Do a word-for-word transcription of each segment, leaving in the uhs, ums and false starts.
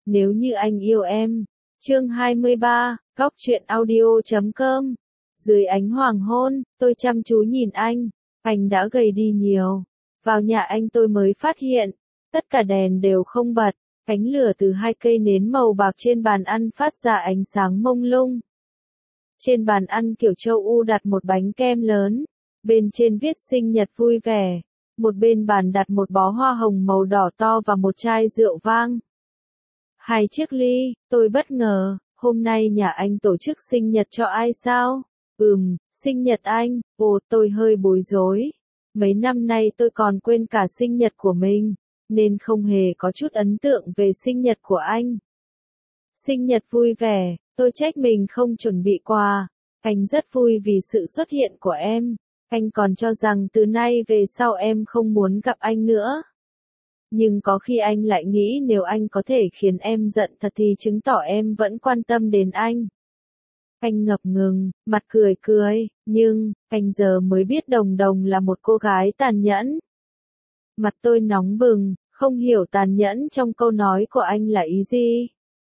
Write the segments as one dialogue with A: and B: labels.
A: Nếu như anh yêu em. Chương hai mươi ba, góc truyện audio chấm com. Dưới ánh hoàng hôn, tôi chăm chú nhìn anh. Anh đã gầy đi nhiều. Vào nhà anh tôi mới phát hiện, tất cả đèn đều không bật. Ánh lửa từ hai cây nến màu bạc trên bàn ăn phát ra ánh sáng mông lung. Trên bàn ăn kiểu châu U đặt một bánh kem lớn. Bên trên viết sinh nhật vui vẻ. Một bên bàn đặt một bó hoa hồng màu đỏ to và một chai rượu vang. Hai chiếc ly, tôi bất ngờ, hôm nay nhà anh tổ chức sinh nhật cho ai sao? Ừm, sinh nhật anh, ồ tôi hơi bối rối. Mấy năm nay tôi còn quên cả sinh nhật của mình, nên không hề có chút ấn tượng về sinh nhật của anh. Sinh nhật vui vẻ, tôi trách mình không chuẩn bị quà. Anh rất vui vì sự xuất hiện của em. Anh còn cho rằng từ nay về sau em không muốn gặp anh nữa. Nhưng có khi anh lại nghĩ nếu anh có thể khiến em giận thật thì chứng tỏ em vẫn quan tâm đến anh. Anh ngập ngừng, mặt cười cười, nhưng, anh giờ mới biết Đồng Đồng là một cô gái tàn nhẫn. Mặt tôi nóng bừng, không hiểu tàn nhẫn trong câu nói của anh là ý gì.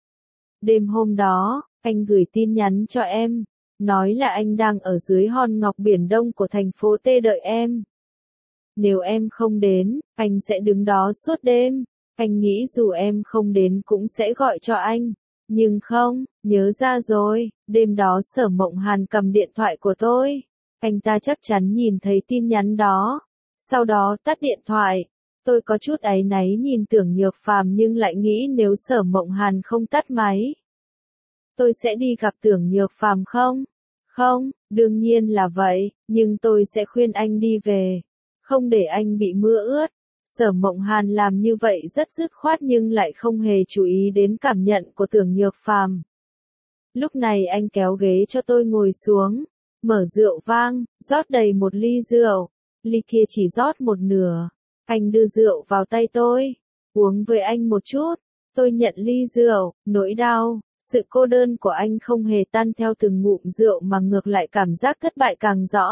A: Đêm hôm đó, anh gửi tin nhắn cho em, nói là anh đang ở dưới hòn ngọc biển đông của thành phố T đợi em. Nếu em không đến, anh sẽ đứng đó suốt đêm. Anh nghĩ dù em không đến cũng sẽ gọi cho anh. Nhưng không, nhớ ra rồi, đêm đó Sở Mộng Hàn cầm điện thoại của tôi. Anh ta chắc chắn nhìn thấy tin nhắn đó. Sau đó tắt điện thoại. Tôi có chút áy náy nhìn Tưởng Nhược Phàm nhưng lại nghĩ nếu Sở Mộng Hàn không tắt máy, tôi sẽ đi gặp Tưởng Nhược Phàm không? Không, đương nhiên là vậy, nhưng tôi sẽ khuyên anh đi về. Không để anh bị mưa ướt. Sở Mộng Hàn làm như vậy rất dứt khoát nhưng lại không hề chú ý đến cảm nhận của Tưởng Nhược Phàm. Lúc này anh kéo ghế cho tôi ngồi xuống, mở rượu vang, rót đầy một ly rượu. Ly kia chỉ rót một nửa. Anh đưa rượu vào tay tôi. Uống với anh một chút. Tôi nhận ly rượu, nỗi đau, sự cô đơn của anh không hề tan theo từng ngụm rượu mà ngược lại cảm giác thất bại càng rõ.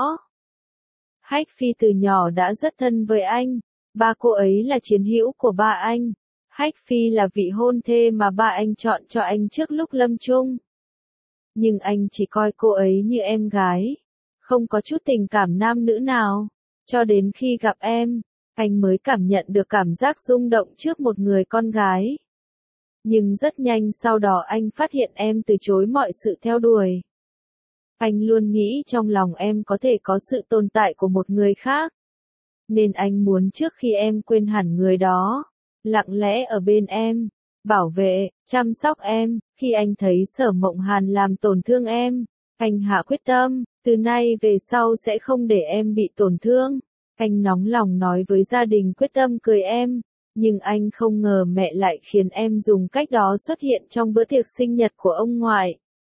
A: Hách Phi từ nhỏ đã rất thân với anh. Ba cô ấy là chiến hữu của ba anh. Hách Phi là vị hôn thê mà ba anh chọn cho anh trước lúc lâm chung. Nhưng anh chỉ coi cô ấy như em gái. Không có chút tình cảm nam nữ nào. Cho đến khi gặp em, anh mới cảm nhận được cảm giác rung động trước một người con gái. Nhưng rất nhanh sau đó anh phát hiện em từ chối mọi sự theo đuổi. Anh luôn nghĩ trong lòng em có thể có sự tồn tại của một người khác. Nên anh muốn trước khi em quên hẳn người đó, lặng lẽ ở bên em, bảo vệ, chăm sóc em. Khi anh thấy Sở Mộng Hàn làm tổn thương em, anh hạ quyết tâm, từ nay về sau sẽ không để em bị tổn thương. Anh nóng lòng nói với gia đình quyết tâm cưới em, nhưng anh không ngờ mẹ lại khiến em dùng cách đó xuất hiện trong bữa tiệc sinh nhật của ông ngoại.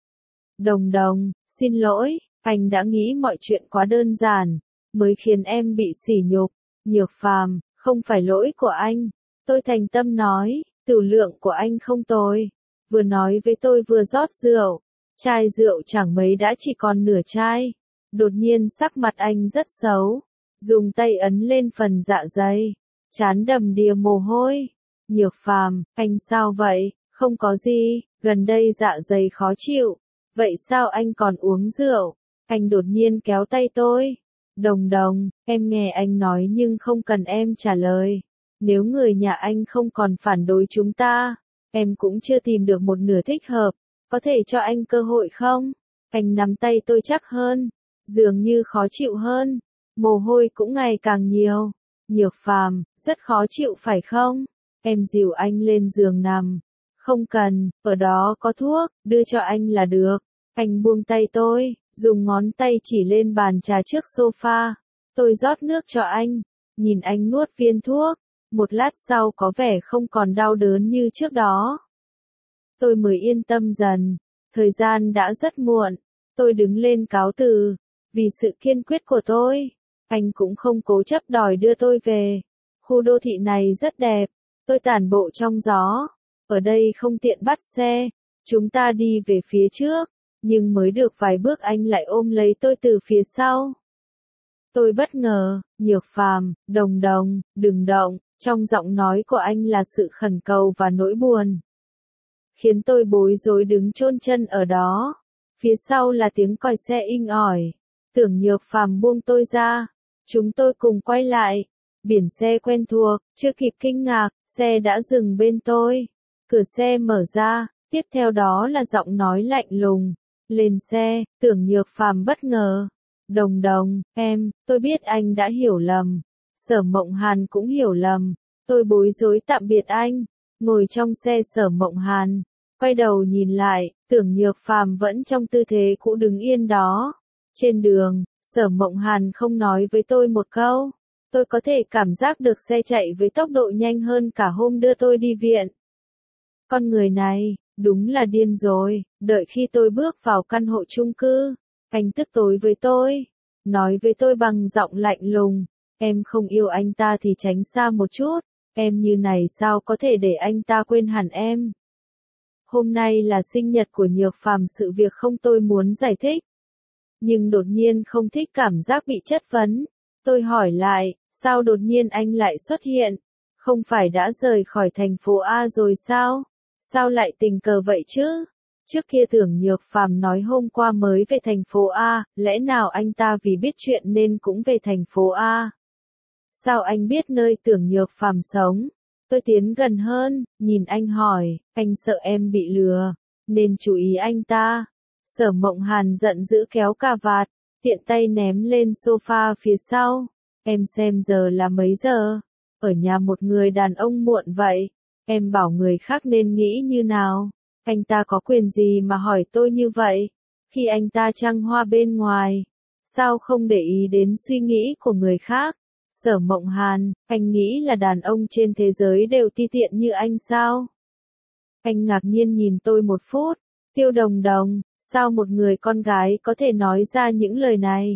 A: Đồng Đồng, xin lỗi, anh đã nghĩ mọi chuyện quá đơn giản, mới khiến em bị sỉ nhục. Nhược Phàm, không phải lỗi của anh. Tôi thành tâm nói, tửu lượng của anh không tồi. Vừa nói với tôi vừa rót rượu. Chai rượu chẳng mấy đã chỉ còn nửa chai. Đột nhiên sắc mặt anh rất xấu. Dùng tay ấn lên phần dạ dày. Trán đầm đìa mồ hôi. Nhược Phàm, anh sao vậy? Không có gì, gần đây dạ dày khó chịu. Vậy sao anh còn uống rượu? Anh đột nhiên kéo tay tôi. Đồng Đồng, em nghe anh nói nhưng không cần em trả lời. Nếu người nhà anh không còn phản đối chúng ta, em cũng chưa tìm được một nửa thích hợp, có thể cho anh cơ hội không? Anh nắm tay tôi chắc hơn, dường như khó chịu hơn, mồ hôi cũng ngày càng nhiều. Nhược Phàm, rất khó chịu phải không? Em dìu anh lên giường nằm. Không cần, ở đó có thuốc, đưa cho anh là được. Anh buông tay tôi, dùng ngón tay chỉ lên bàn trà trước sofa. Tôi rót nước cho anh, nhìn anh nuốt viên thuốc. Một lát sau có vẻ không còn đau đớn như trước đó. Tôi mới yên tâm dần. Thời gian đã rất muộn. Tôi đứng lên cáo từ. Vì sự kiên quyết của tôi, anh cũng không cố chấp đòi đưa tôi về. Khu đô thị này rất đẹp. Tôi tản bộ trong gió. Ở đây không tiện bắt xe. Chúng ta đi về phía trước. Nhưng mới được vài bước anh lại ôm lấy tôi từ phía sau. Tôi bất ngờ, Nhược Phàm, Đồng Đồng, đừng động. Trong giọng nói của anh là sự khẩn cầu và nỗi buồn. khiến tôi bối rối đứng chôn chân ở đó. Phía sau là tiếng còi xe inh ỏi. Tưởng Nhược Phàm buông tôi ra. Chúng tôi cùng quay lại. Biển xe quen thuộc, chưa kịp kinh ngạc, xe đã dừng bên tôi. Cửa xe mở ra, tiếp theo đó là giọng nói lạnh lùng. Lên xe, Tưởng Nhược Phàm bất ngờ. Đồng Đồng, em, tôi biết anh đã hiểu lầm. Sở Mộng Hàn cũng hiểu lầm. Tôi bối rối tạm biệt anh. Ngồi trong xe Sở Mộng Hàn. Quay đầu nhìn lại, Tưởng Nhược Phàm vẫn trong tư thế cũ đứng yên đó. Trên đường, Sở Mộng Hàn không nói với tôi một câu. Tôi có thể cảm giác được xe chạy với tốc độ nhanh hơn cả hôm đưa tôi đi viện. Con người này, đúng là điên rồi. Đợi khi tôi bước vào căn hộ chung cư, anh tức tối với tôi. Nói với tôi bằng giọng lạnh lùng. Em không yêu anh ta thì tránh xa một chút. Em như này sao có thể để anh ta quên hẳn em. Hôm nay là sinh nhật của Nhược Phàm, sự việc không tôi muốn giải thích. Nhưng đột nhiên không thích cảm giác bị chất vấn. Tôi hỏi lại, sao đột nhiên anh lại xuất hiện? Không phải đã rời khỏi thành phố A rồi sao? Sao lại tình cờ vậy chứ? Trước kia Tưởng Nhược Phàm nói hôm qua mới về thành phố A, lẽ nào anh ta vì biết chuyện nên cũng về thành phố A? Sao anh biết nơi Tưởng Nhược Phàm sống? Tôi tiến gần hơn, nhìn anh hỏi, anh sợ em bị lừa, nên chú ý anh ta. Sở Mộng Hàn giận dữ kéo cà vạt, tiện tay ném lên sofa phía sau. Em xem giờ là mấy giờ? Ở nhà một người đàn ông muộn vậy. Em bảo người khác nên nghĩ như nào? Anh ta có quyền gì mà hỏi tôi như vậy? Khi anh ta trăng hoa bên ngoài, sao không để ý đến suy nghĩ của người khác? Sở Mộng Hàn, anh nghĩ là đàn ông trên thế giới đều ti tiện như anh sao? Anh ngạc nhiên nhìn tôi một phút. Tiêu Đồng Đồng, sao một người con gái có thể nói ra những lời này?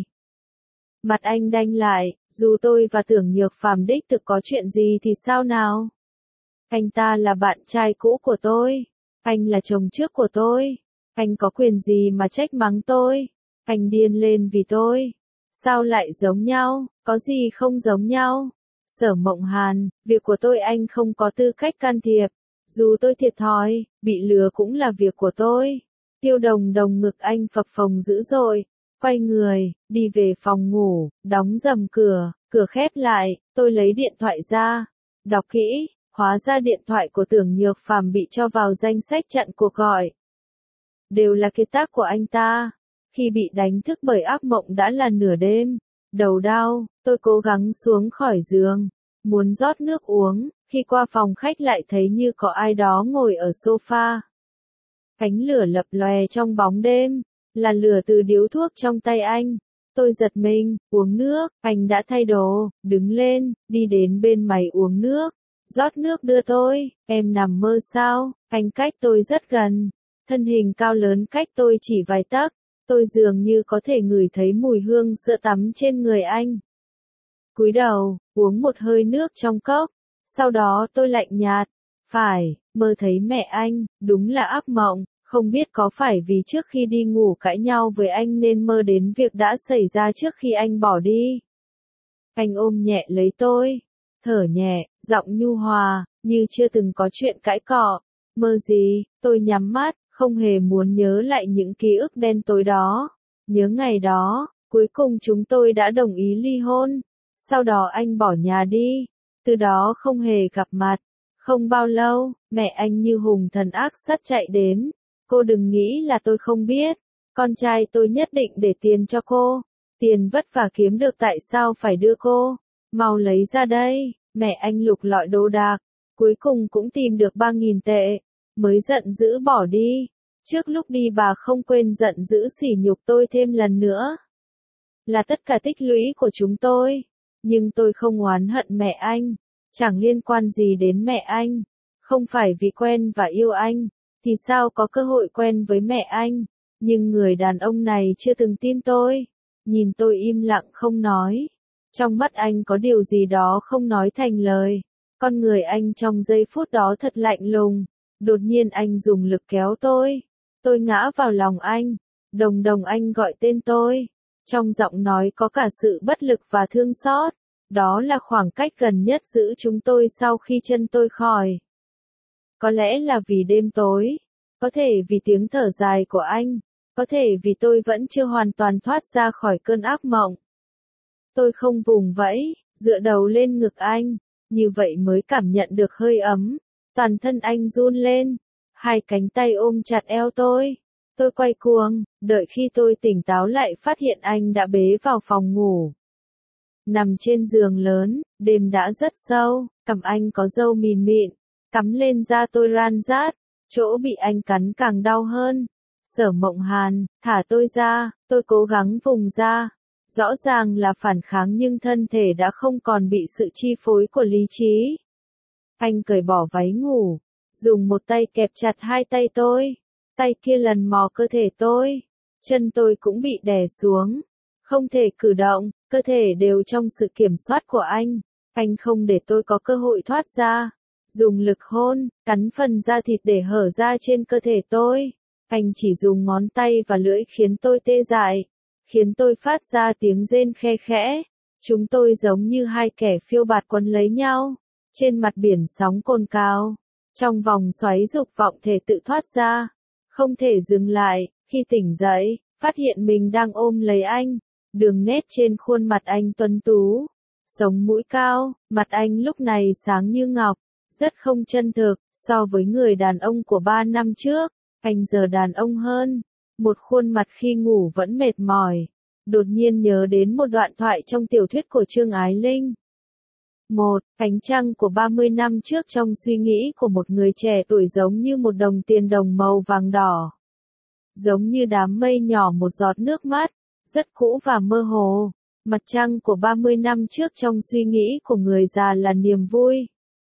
A: Mặt anh đanh lại, dù tôi và Tưởng Nhược Phàm đích thực có chuyện gì thì sao nào? Anh ta là bạn trai cũ của tôi. Anh là chồng trước của tôi. Anh có quyền gì mà trách mắng tôi? Anh điên lên vì tôi. Sao lại giống nhau? Có gì không giống nhau? Sở Mộng Hàn, việc của tôi anh không có tư cách can thiệp. Dù tôi thiệt thòi, bị lừa cũng là việc của tôi. Tiêu Đồng Đồng ngực anh phập phồng dữ dội. Quay người, đi về phòng ngủ, đóng rầm cửa, cửa khép lại, tôi lấy điện thoại ra. Đọc kỹ, hóa ra điện thoại của Tưởng Nhược Phàm bị cho vào danh sách chặn cuộc gọi. Đều là kiệt tác của anh ta. Khi bị đánh thức bởi ác mộng đã là nửa đêm. Đầu đau, tôi cố gắng xuống khỏi giường. Muốn rót nước uống, khi qua phòng khách lại thấy như có ai đó ngồi ở sofa. Ánh lửa lập lòe trong bóng đêm, là lửa từ điếu thuốc trong tay anh. Tôi giật mình, uống nước, anh đã thay đồ, đứng lên, đi đến bên máy uống nước. Rót nước đưa tôi, em nằm mơ sao? Anh cách tôi rất gần. Thân hình cao lớn cách tôi chỉ vài tấc. Tôi dường như có thể ngửi thấy mùi hương sữa tắm trên người anh. Cúi đầu, uống một hơi nước trong cốc. Sau đó tôi lạnh nhạt. Phải, mơ thấy mẹ anh, đúng là ác mộng. Không biết có phải vì trước khi đi ngủ cãi nhau với anh nên mơ đến việc đã xảy ra trước khi anh bỏ đi. Anh ôm nhẹ lấy tôi. Thở nhẹ, giọng nhu hòa, như chưa từng có chuyện cãi cọ. Mơ gì? Tôi nhắm mắt, không hề muốn nhớ lại những ký ức đen tối đó. Nhớ ngày đó, cuối cùng chúng tôi đã đồng ý ly hôn. Sau đó anh bỏ nhà đi. Từ đó không hề gặp mặt. Không bao lâu, mẹ anh như hùng thần ác sát chạy đến. Cô đừng nghĩ là tôi không biết. Con trai tôi nhất định để tiền cho cô. Tiền vất vả kiếm được tại sao phải đưa cô? Mau lấy ra đây. Mẹ anh lục lọi đồ đạc. Cuối cùng cũng tìm được ba nghìn tệ. Mới giận dữ bỏ đi. Trước lúc đi bà không quên giận dữ sỉ nhục tôi thêm lần nữa. Là tất cả tích lũy của chúng tôi. Nhưng tôi không oán hận mẹ anh. Chẳng liên quan gì đến mẹ anh. Không phải vì quen và yêu anh. Thì sao có cơ hội quen với mẹ anh. Nhưng người đàn ông này chưa từng tin tôi. Nhìn tôi im lặng không nói. Trong mắt anh có điều gì đó không nói thành lời. Con người anh trong giây phút đó thật lạnh lùng. Đột nhiên anh dùng lực kéo tôi. Tôi ngã vào lòng anh. Đồng Đồng, anh gọi tên tôi. Trong giọng nói có cả sự bất lực và thương xót. Đó là khoảng cách gần nhất giữa chúng tôi sau khi chân tôi khỏi. Có lẽ là vì đêm tối, có thể vì tiếng thở dài của anh, có thể vì tôi vẫn chưa hoàn toàn thoát ra khỏi cơn ác mộng. Tôi không vùng vẫy, dựa đầu lên ngực anh, như vậy mới cảm nhận được hơi ấm, toàn thân anh run lên, hai cánh tay ôm chặt eo tôi. Tôi quay cuồng, đợi khi tôi tỉnh táo lại phát hiện anh đã bế vào phòng ngủ. Nằm trên giường lớn, đêm đã rất sâu, cằm anh có râu mìn mịn, cắm lên da tôi ran rát, chỗ bị anh cắn càng đau hơn. Sở Mộng Hàn, thả tôi ra, tôi cố gắng vùng ra. Rõ ràng là phản kháng nhưng thân thể đã không còn bị sự chi phối của lý trí. Anh cởi bỏ váy ngủ, dùng một tay kẹp chặt hai tay tôi, tay kia lần mò cơ thể tôi, chân tôi cũng bị đè xuống, không thể cử động, cơ thể đều trong sự kiểm soát của anh. Anh không để tôi có cơ hội thoát ra, dùng lực hôn, cắn phần da thịt để hở ra trên cơ thể tôi. Anh chỉ dùng ngón tay và lưỡi khiến tôi tê dại, khiến tôi phát ra tiếng rên khe khẽ. Chúng tôi giống như hai kẻ phiêu bạt quấn lấy nhau, trên mặt biển sóng cồn cào, trong vòng xoáy dục vọng thể tự thoát ra, không thể dừng lại. Khi tỉnh dậy, phát hiện mình đang ôm lấy anh, đường nét trên khuôn mặt anh tuấn tú, sống mũi cao, mặt anh lúc này sáng như ngọc, rất không chân thực, so với người đàn ông của ba năm trước, anh giờ đàn ông hơn, một khuôn mặt khi ngủ vẫn mệt mỏi. Đột nhiên nhớ đến một đoạn thoại trong tiểu thuyết của Trương Ái Linh. Một, ánh trăng của ba mươi năm trước trong suy nghĩ của một người trẻ tuổi giống như một đồng tiền đồng màu vàng đỏ. Giống như đám mây nhỏ một giọt nước mắt, rất cũ và mơ hồ. Mặt trăng của ba mươi năm trước trong suy nghĩ của người già là niềm vui.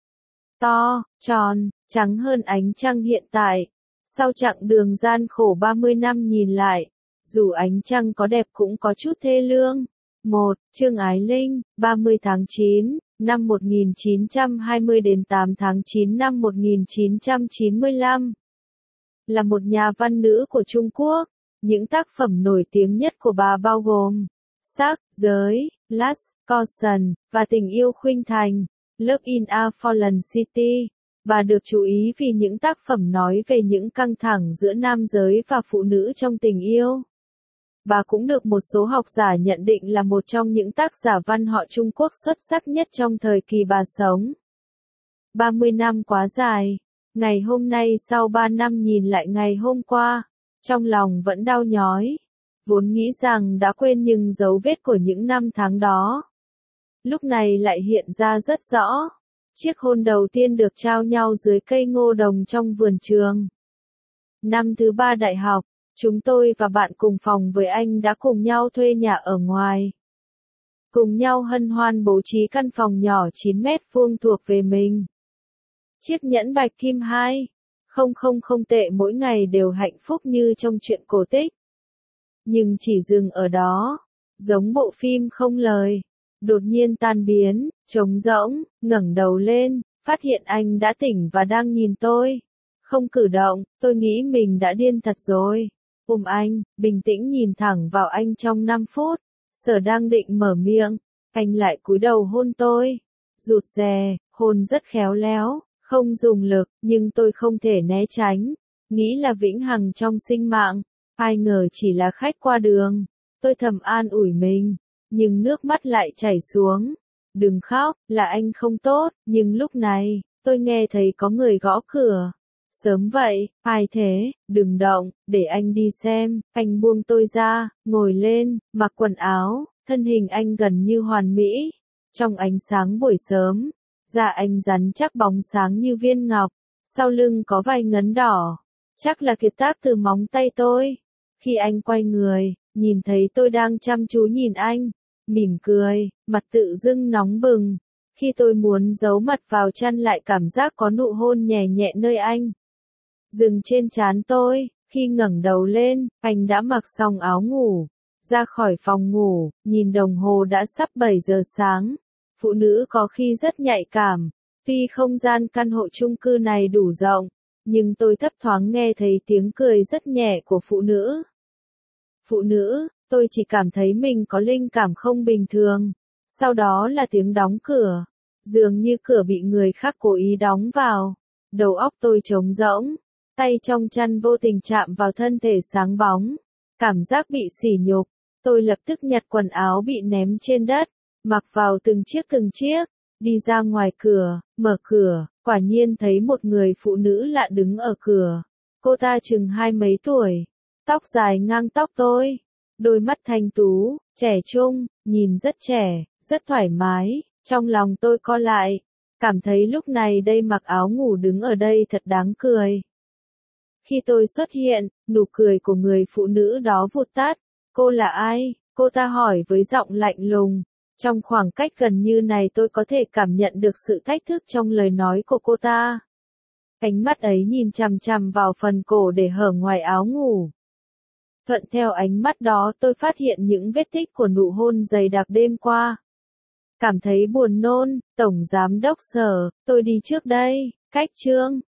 A: To, tròn, trắng hơn ánh trăng hiện tại. Sau chặng đường gian khổ ba mươi năm nhìn lại, dù ánh trăng có đẹp cũng có chút thê lương. Một, Trương Ái Linh, ba mươi tháng chín, năm một nghìn chín trăm hai mươi đến tám tháng chín năm một nghìn chín trăm chín mươi lăm. Là một nhà văn nữ của Trung Quốc, những tác phẩm nổi tiếng nhất của bà bao gồm Sắc, Giới, Lust, Caution, và Tình yêu khuynh thành, Love in a Fallen City. Bà được chú ý vì những tác phẩm nói về những căng thẳng giữa nam giới và phụ nữ trong tình yêu. Bà cũng được một số học giả nhận định là một trong những tác giả văn họ Trung Quốc xuất sắc nhất trong thời kỳ bà sống. ba mươi năm quá dài. Ngày hôm nay sau ba năm nhìn lại ngày hôm qua, trong lòng vẫn đau nhói. Vốn nghĩ rằng đã quên nhưng dấu vết của những năm tháng đó lúc này lại hiện ra rất rõ. Chiếc hôn đầu tiên được trao nhau dưới cây ngô đồng trong vườn trường. Năm thứ ba đại học, chúng tôi và bạn cùng phòng với anh đã cùng nhau thuê nhà ở ngoài. Cùng nhau hân hoan bố trí căn phòng nhỏ chín mét vuông thuộc về mình. Chiếc nhẫn bạch kim hai không không không tệ mỗi ngày đều hạnh phúc như trong truyện cổ tích. Nhưng chỉ dừng ở đó, giống bộ phim không lời. Đột nhiên tan biến, trống rỗng, ngẩng đầu lên, phát hiện anh đã tỉnh và đang nhìn tôi. Không cử động, tôi nghĩ mình đã điên thật rồi. Ôm anh, bình tĩnh nhìn thẳng vào anh trong năm phút. Sở đang định mở miệng, anh lại cúi đầu hôn tôi. Rụt rè, hôn rất khéo léo, không dùng lực, nhưng tôi không thể né tránh. Nghĩ là vĩnh hằng trong sinh mạng, ai ngờ chỉ là khách qua đường. Tôi thầm an ủi mình, nhưng nước mắt lại chảy xuống. Đừng khóc, là anh không tốt, nhưng lúc này, tôi nghe thấy có người gõ cửa. Sớm vậy, ai thế, đừng động, để anh đi xem. Anh buông tôi ra, ngồi lên, mặc quần áo, thân hình anh gần như hoàn mỹ. Trong ánh sáng buổi sớm, da anh rắn chắc bóng sáng như viên ngọc, sau lưng có vài ngấn đỏ, chắc là kiệt tác từ móng tay tôi. Khi anh quay người, nhìn thấy tôi đang chăm chú nhìn anh, mỉm cười, mặt tự dưng nóng bừng. Khi tôi muốn giấu mặt vào chăn lại cảm giác có nụ hôn nhẹ nhẹ nơi anh. Dừng trên trán tôi, khi ngẩng đầu lên, anh đã mặc xong áo ngủ, ra khỏi phòng ngủ, nhìn đồng hồ đã sắp bảy giờ sáng. Phụ nữ có khi rất nhạy cảm, tuy không gian căn hộ chung cư này đủ rộng, nhưng tôi thấp thoáng nghe thấy tiếng cười rất nhẹ của phụ nữ. Phụ nữ, tôi chỉ cảm thấy mình có linh cảm không bình thường. Sau đó là tiếng đóng cửa, dường như cửa bị người khác cố ý đóng vào. Đầu óc tôi trống rỗng, Tay trong chăn vô tình chạm vào thân thể sáng bóng. Cảm giác bị sỉ nhục. Tôi lập tức nhặt quần áo bị ném trên đất, mặc vào từng chiếc từng chiếc, đi ra ngoài cửa, mở cửa, quả nhiên thấy một người phụ nữ lạ đứng ở cửa. Cô ta chừng hai mấy tuổi, tóc dài ngang tóc tôi, đôi mắt thanh tú, trẻ trung, nhìn rất trẻ, rất thoải mái, trong lòng tôi co lại, cảm thấy lúc này đây mặc áo ngủ đứng ở đây thật đáng cười. Khi tôi xuất hiện, nụ cười của người phụ nữ đó vụt tắt. Cô là ai? Cô ta hỏi với giọng lạnh lùng. Trong khoảng cách gần như này tôi có thể cảm nhận được sự thách thức trong lời nói của cô ta. Ánh mắt ấy nhìn chằm chằm vào phần cổ để hở ngoài áo ngủ. Thuận theo ánh mắt đó tôi phát hiện những vết tích của nụ hôn dày đặc đêm qua. Cảm thấy buồn nôn, Tổng Giám đốc Sở, tôi đi trước đây, cách chương.